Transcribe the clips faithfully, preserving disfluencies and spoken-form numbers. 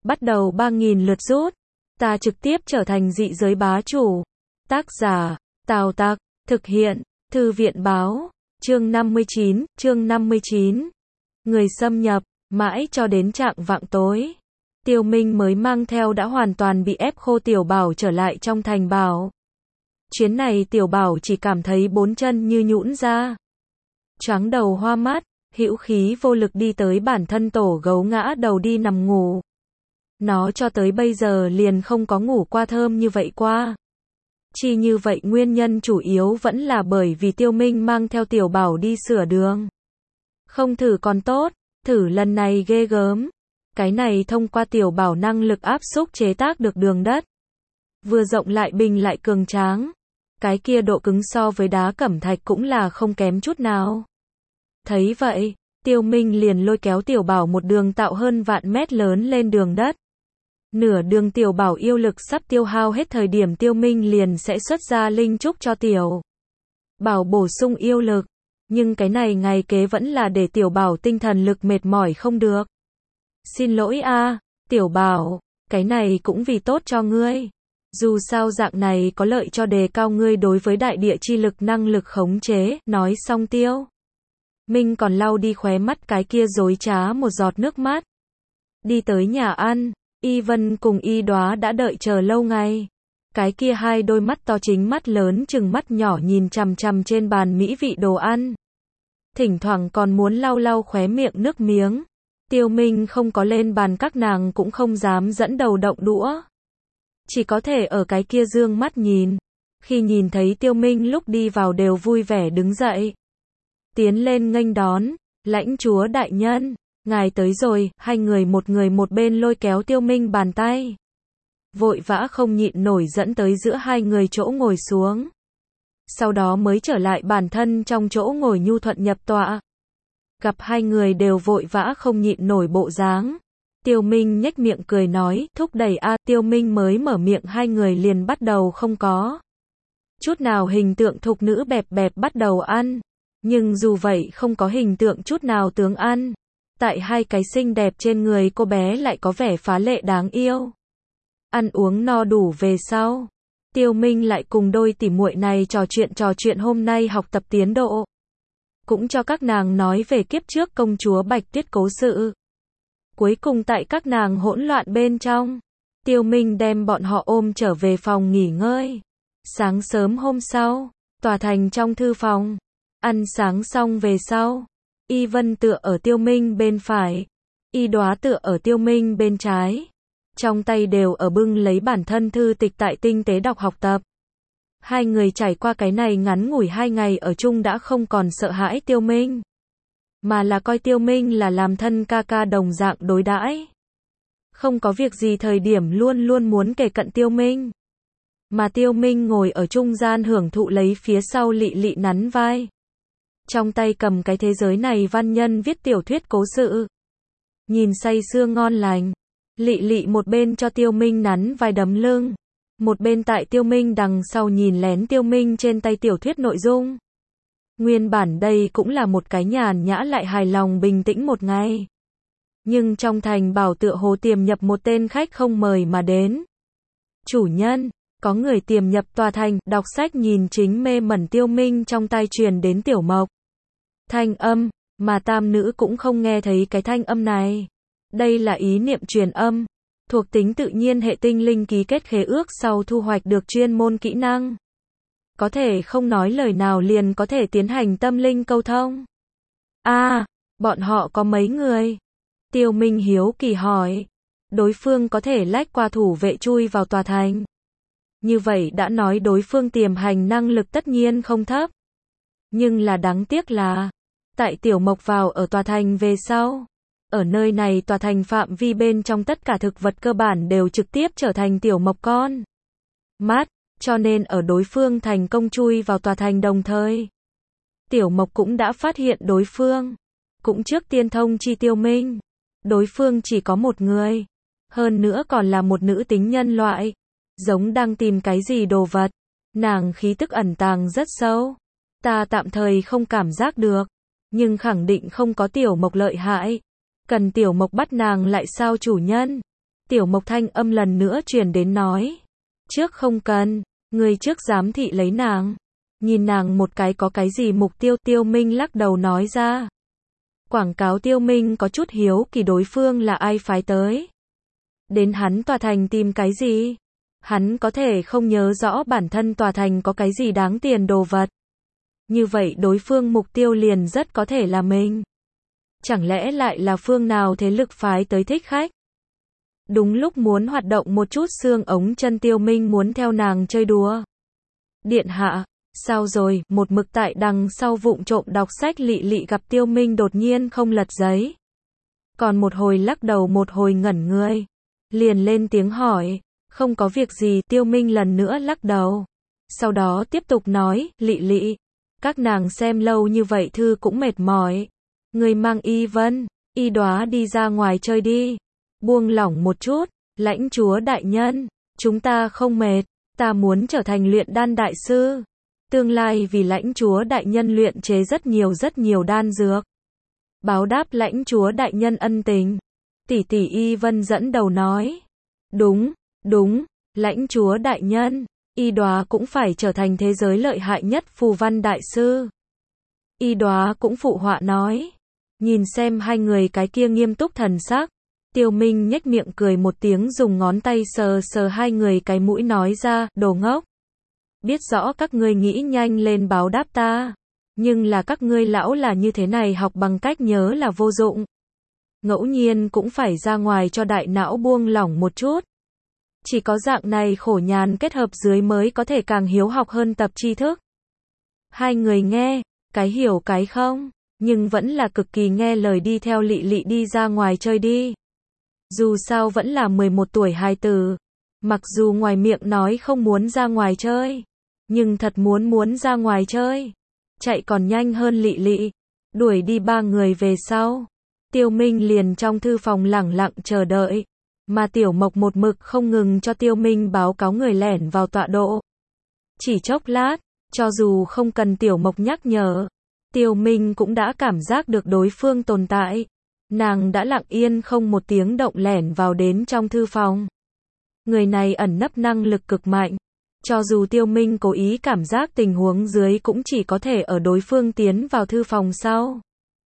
bắt đầu ba nghìn lượt rút. Ta trực tiếp trở thành dị giới bá chủ. Tác giả, Tào Tặc, thực hiện, Thư viện báo, chương năm mươi chín, chương năm mươi chín. Người xâm nhập, mãi cho đến trạng vạng tối. Tiêu Minh mới mang theo đã hoàn toàn bị ép khô Tiểu Bảo trở lại trong thành bảo. Chuyến này Tiểu Bảo chỉ cảm thấy bốn chân như nhũn ra. Choáng đầu hoa mắt, hữu khí vô lực đi tới bản thân tổ gấu ngã đầu đi nằm ngủ. Nó cho tới bây giờ liền không có ngủ qua thơm như vậy qua. Chỉ như vậy nguyên nhân chủ yếu vẫn là bởi vì Tiêu Minh mang theo Tiểu Bảo đi sửa đường. Không thử còn tốt, thử lần này ghê gớm. Cái này thông qua Tiểu Bảo năng lực áp xúc chế tác được đường đất. Vừa rộng lại bình lại cường tráng. Cái kia độ cứng so với đá cẩm thạch cũng là không kém chút nào. Thấy vậy, Tiêu Minh liền lôi kéo Tiểu Bảo một đường tạo hơn vạn mét lớn lên đường đất. Nửa đường Tiểu Bảo yêu lực sắp tiêu hao hết thời điểm Tiêu Minh liền sẽ xuất ra linh trúc cho Tiểu Bảo bổ sung yêu lực. Nhưng cái này ngày kế vẫn là để Tiểu Bảo tinh thần lực mệt mỏi không được. Xin lỗi a, Tiểu Bảo, cái này cũng vì tốt cho ngươi. Dù sao dạng này có lợi cho đề cao ngươi đối với đại địa chi lực năng lực khống chế, nói xong Tiêu Minh còn lau đi khóe mắt cái kia dối trá một giọt nước mắt. Đi tới nhà ăn, Y Vân cùng Y Đóa đã đợi chờ lâu ngày. Cái kia hai đôi mắt to chính mắt lớn chừng mắt nhỏ nhìn chằm chằm trên bàn mỹ vị đồ ăn. Thỉnh thoảng còn muốn lau lau khóe miệng nước miếng. Tiêu Minh không có lên bàn các nàng cũng không dám dẫn đầu động đũa. Chỉ có thể ở cái kia dương mắt nhìn. Khi nhìn thấy Tiêu Minh lúc đi vào đều vui vẻ đứng dậy. Tiến lên nghênh đón, lãnh chúa đại nhân, ngài tới rồi, hai người một người một bên lôi kéo Tiêu Minh bàn tay. Vội vã không nhịn nổi dẫn tới giữa hai người chỗ ngồi xuống. Sau đó mới trở lại bản thân trong chỗ ngồi nhu thuận nhập tọa. Gặp hai người đều vội vã không nhịn nổi bộ dáng. Tiêu Minh nhếch miệng cười nói, thúc đẩy a. Tiêu Minh mới mở miệng hai người liền bắt đầu không có chút nào hình tượng thục nữ bẹp bẹp bắt đầu ăn. Nhưng dù vậy không có hình tượng chút nào tướng ăn. Tại hai cái xinh đẹp trên người cô bé lại có vẻ phá lệ đáng yêu. Ăn uống no đủ về sau. Tiêu Minh lại cùng đôi tỉ muội này trò chuyện trò chuyện hôm nay học tập tiến độ. Cũng cho các nàng nói về kiếp trước công chúa Bạch Tuyết cố sự. Cuối cùng tại các nàng hỗn loạn bên trong, Tiêu Minh đem bọn họ ôm trở về phòng nghỉ ngơi. Sáng sớm hôm sau, tòa thành trong thư phòng, ăn sáng xong về sau, Y Vân tựa ở Tiêu Minh bên phải, Y Đóa tựa ở Tiêu Minh bên trái. Trong tay đều ở bưng lấy bản thân thư tịch tại tinh tế đọc học tập. Hai người trải qua cái này ngắn ngủi hai ngày ở chung đã không còn sợ hãi Tiêu Minh. Mà là coi Tiêu Minh là làm thân ca ca đồng dạng đối đãi. Không có việc gì thời điểm luôn luôn muốn kề cận Tiêu Minh. Mà Tiêu Minh ngồi ở trung gian hưởng thụ lấy phía sau Lị Lị nắn vai. Trong tay cầm cái thế giới này văn nhân viết tiểu thuyết cố sự. Nhìn say sưa ngon lành. Lị Lị một bên cho Tiêu Minh nắn vai đấm lưng. Một bên tại Tiêu Minh đằng sau nhìn lén Tiêu Minh trên tay tiểu thuyết nội dung. Nguyên bản đây cũng là một cái nhàn nhã lại hài lòng bình tĩnh một ngày. Nhưng trong thành bảo tựa hồ tiềm nhập một tên khách không mời mà đến. Chủ nhân, có người tiềm nhập tòa thành, đọc sách nhìn chính mê mẩn Tiêu Minh trong tai truyền đến Tiểu Mộc. Thanh âm, mà tam nữ cũng không nghe thấy cái thanh âm này. Đây là ý niệm truyền âm, thuộc tính tự nhiên hệ tinh linh ký kết khế ước sau thu hoạch được chuyên môn kỹ năng. Có thể không nói lời nào liền có thể tiến hành tâm linh câu thông. A, à, bọn họ có mấy người? Tiêu Minh hiếu kỳ hỏi. Đối phương có thể lách qua thủ vệ chui vào tòa thành. Như vậy đã nói đối phương tiềm hành năng lực tất nhiên không thấp. Nhưng là đáng tiếc là, tại Tiểu Mộc vào ở tòa thành về sau. Ở nơi này tòa thành phạm vi bên trong tất cả thực vật cơ bản đều trực tiếp trở thành Tiểu Mộc con mắt. Cho nên ở đối phương thành công chui vào tòa thành đồng thời, Tiểu Mộc cũng đã phát hiện đối phương. Cũng trước tiên thông chi Tiêu Minh. Đối phương chỉ có một người. Hơn nữa còn là một nữ tính nhân loại. Giống đang tìm cái gì đồ vật. Nàng khí tức ẩn tàng rất sâu. Ta tạm thời không cảm giác được. Nhưng khẳng định không có Tiểu Mộc lợi hại. Cần Tiểu Mộc bắt nàng lại sao chủ nhân? Tiểu Mộc thanh âm lần nữa truyền đến nói. Trước không cần, người trước giám thị lấy nàng. Nhìn nàng một cái có cái gì mục tiêu, Tiêu Minh lắc đầu nói ra. Quảng cáo Tiêu Minh có chút hiếu kỳ đối phương là ai phái tới. Đến hắn tòa thành tìm cái gì? Hắn có thể không nhớ rõ bản thân tòa thành có cái gì đáng tiền đồ vật. Như vậy đối phương mục tiêu liền rất có thể là mình. Chẳng lẽ lại là phương nào thế lực phái tới thích khách? Đúng lúc muốn hoạt động một chút xương ống chân, Tiêu Minh muốn theo nàng chơi đùa. Điện hạ, sao rồi? Một mực tại đằng sau vụng trộm đọc sách Lị Lị gặp Tiêu Minh đột nhiên không lật giấy. Còn một hồi lắc đầu một hồi ngẩn người. Liền lên tiếng hỏi. Không có việc gì, Tiêu Minh lần nữa lắc đầu. Sau đó tiếp tục nói, Lị Lị, các nàng xem lâu như vậy thư cũng mệt mỏi. Người mang Y Vân, Y Đóa đi ra ngoài chơi đi. Buông lỏng một chút, lãnh chúa đại nhân, chúng ta không mệt, ta muốn trở thành luyện đan đại sư. Tương lai vì lãnh chúa đại nhân luyện chế rất nhiều rất nhiều đan dược. Báo đáp lãnh chúa đại nhân ân tình. Tỷ tỷ Y Vân dẫn đầu nói. Đúng, đúng, lãnh chúa đại nhân, Y Đóa cũng phải trở thành thế giới lợi hại nhất phù văn đại sư. Y Đóa cũng phụ họa nói. Nhìn xem hai người cái kia nghiêm túc thần sắc. Tiêu Minh nhếch miệng cười một tiếng, dùng ngón tay sờ sờ hai người cái mũi nói ra, đồ ngốc. Biết rõ các ngươi nghĩ nhanh lên báo đáp ta. Nhưng là các ngươi lão là như thế này, học bằng cách nhớ là vô dụng. Ngẫu nhiên cũng phải ra ngoài cho đại não buông lỏng một chút. Chỉ có dạng này khổ nhàn kết hợp dưới mới có thể càng hiếu học hơn tập tri thức. Hai người nghe, cái hiểu cái không, nhưng vẫn là cực kỳ nghe lời đi theo Lị Lị đi ra ngoài chơi đi. Dù sao vẫn là mười một tuổi hài tử. Mặc dù ngoài miệng nói không muốn ra ngoài chơi, nhưng thật muốn muốn ra ngoài chơi. Chạy còn nhanh hơn Lị Lị. Đuổi đi ba người về sau. Tiêu Minh liền trong thư phòng lẳng lặng chờ đợi. Mà Tiểu Mộc một mực không ngừng cho Tiêu Minh báo cáo người lẻn vào tọa độ. Chỉ chốc lát, cho dù không cần Tiểu Mộc nhắc nhở, Tiêu Minh cũng đã cảm giác được đối phương tồn tại. Nàng đã lặng yên không một tiếng động lẻn vào đến trong thư phòng. Người này ẩn nấp năng lực cực mạnh. Cho dù Tiêu Minh cố ý cảm giác tình huống dưới cũng chỉ có thể ở đối phương tiến vào thư phòng sau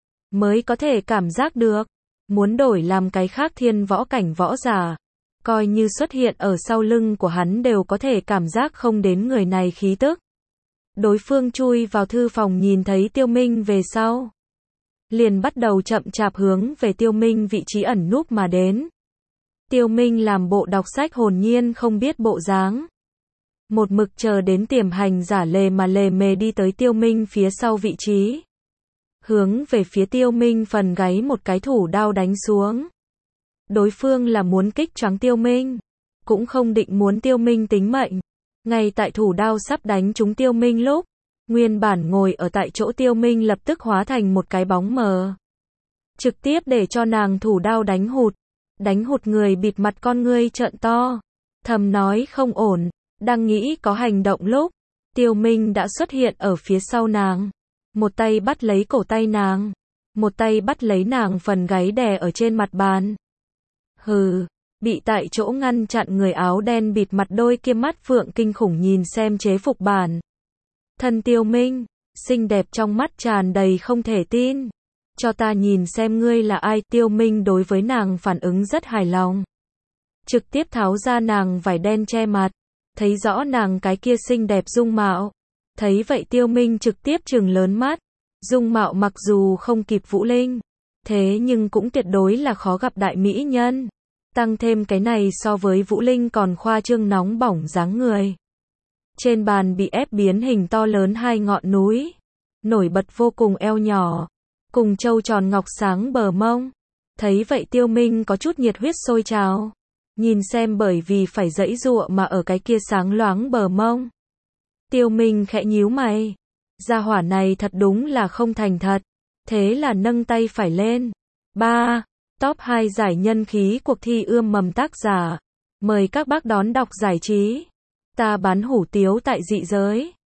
mới có thể cảm giác được. Muốn đổi làm cái khác thiên võ cảnh võ giả, coi như xuất hiện ở sau lưng của hắn đều có thể cảm giác không đến người này khí tức. Đối phương chui vào thư phòng nhìn thấy Tiêu Minh về sau, liền bắt đầu chậm chạp hướng về Tiêu Minh vị trí ẩn núp mà đến. Tiêu Minh làm bộ đọc sách hồn nhiên không biết bộ dáng. Một mực chờ đến tiềm hành giả lề mà lề mề đi tới Tiêu Minh phía sau vị trí. Hướng về phía Tiêu Minh phần gáy một cái thủ đao đánh xuống. Đối phương là muốn kích choáng Tiêu Minh, cũng không định muốn Tiêu Minh tính mệnh. Ngay tại thủ đao sắp đánh trúng Tiêu Minh lúc, nguyên bản ngồi ở tại chỗ Tiêu Minh lập tức hóa thành một cái bóng mờ. Trực tiếp để cho nàng thủ đao đánh hụt. Đánh hụt người bịt mặt con ngươi trợn to. Thầm nói không ổn, đang nghĩ có hành động lúc, Tiêu Minh đã xuất hiện ở phía sau nàng. Một tay bắt lấy cổ tay nàng, một tay bắt lấy nàng phần gáy đè ở trên mặt bàn. Hừ, bị tại chỗ ngăn chặn người áo đen bịt mặt đôi kia mắt phượng kinh khủng nhìn xem chế phục bản thân Tiêu Minh, xinh đẹp trong mắt tràn đầy không thể tin. Cho ta nhìn xem ngươi là ai. Tiêu Minh đối với nàng phản ứng rất hài lòng. Trực tiếp tháo ra nàng vải đen che mặt, thấy rõ nàng cái kia xinh đẹp dung mạo. Thấy vậy Tiêu Minh trực tiếp trừng lớn mắt. Dung mạo mặc dù không kịp Vũ Linh, thế nhưng cũng tuyệt đối là khó gặp đại mỹ nhân. Tăng thêm cái này so với Vũ Linh còn khoa trương nóng bỏng dáng người. Trên bàn bị ép biến hình to lớn hai ngọn núi. Nổi bật vô cùng eo nhỏ, cùng châu tròn ngọc sáng bờ mông. Thấy vậy Tiêu Minh có chút nhiệt huyết sôi trào. Nhìn xem bởi vì phải giãy giụa mà ở cái kia sáng loáng bờ mông. Tiêu Minh khẽ nhíu mày. Gia hỏa này thật đúng là không thành thật. Thế là nâng tay phải lên. ba. Top hai giải nhân khí cuộc thi ươm mầm tác giả. Mời các bác đón đọc giải trí. Ta bán hủ tiếu tại dị giới.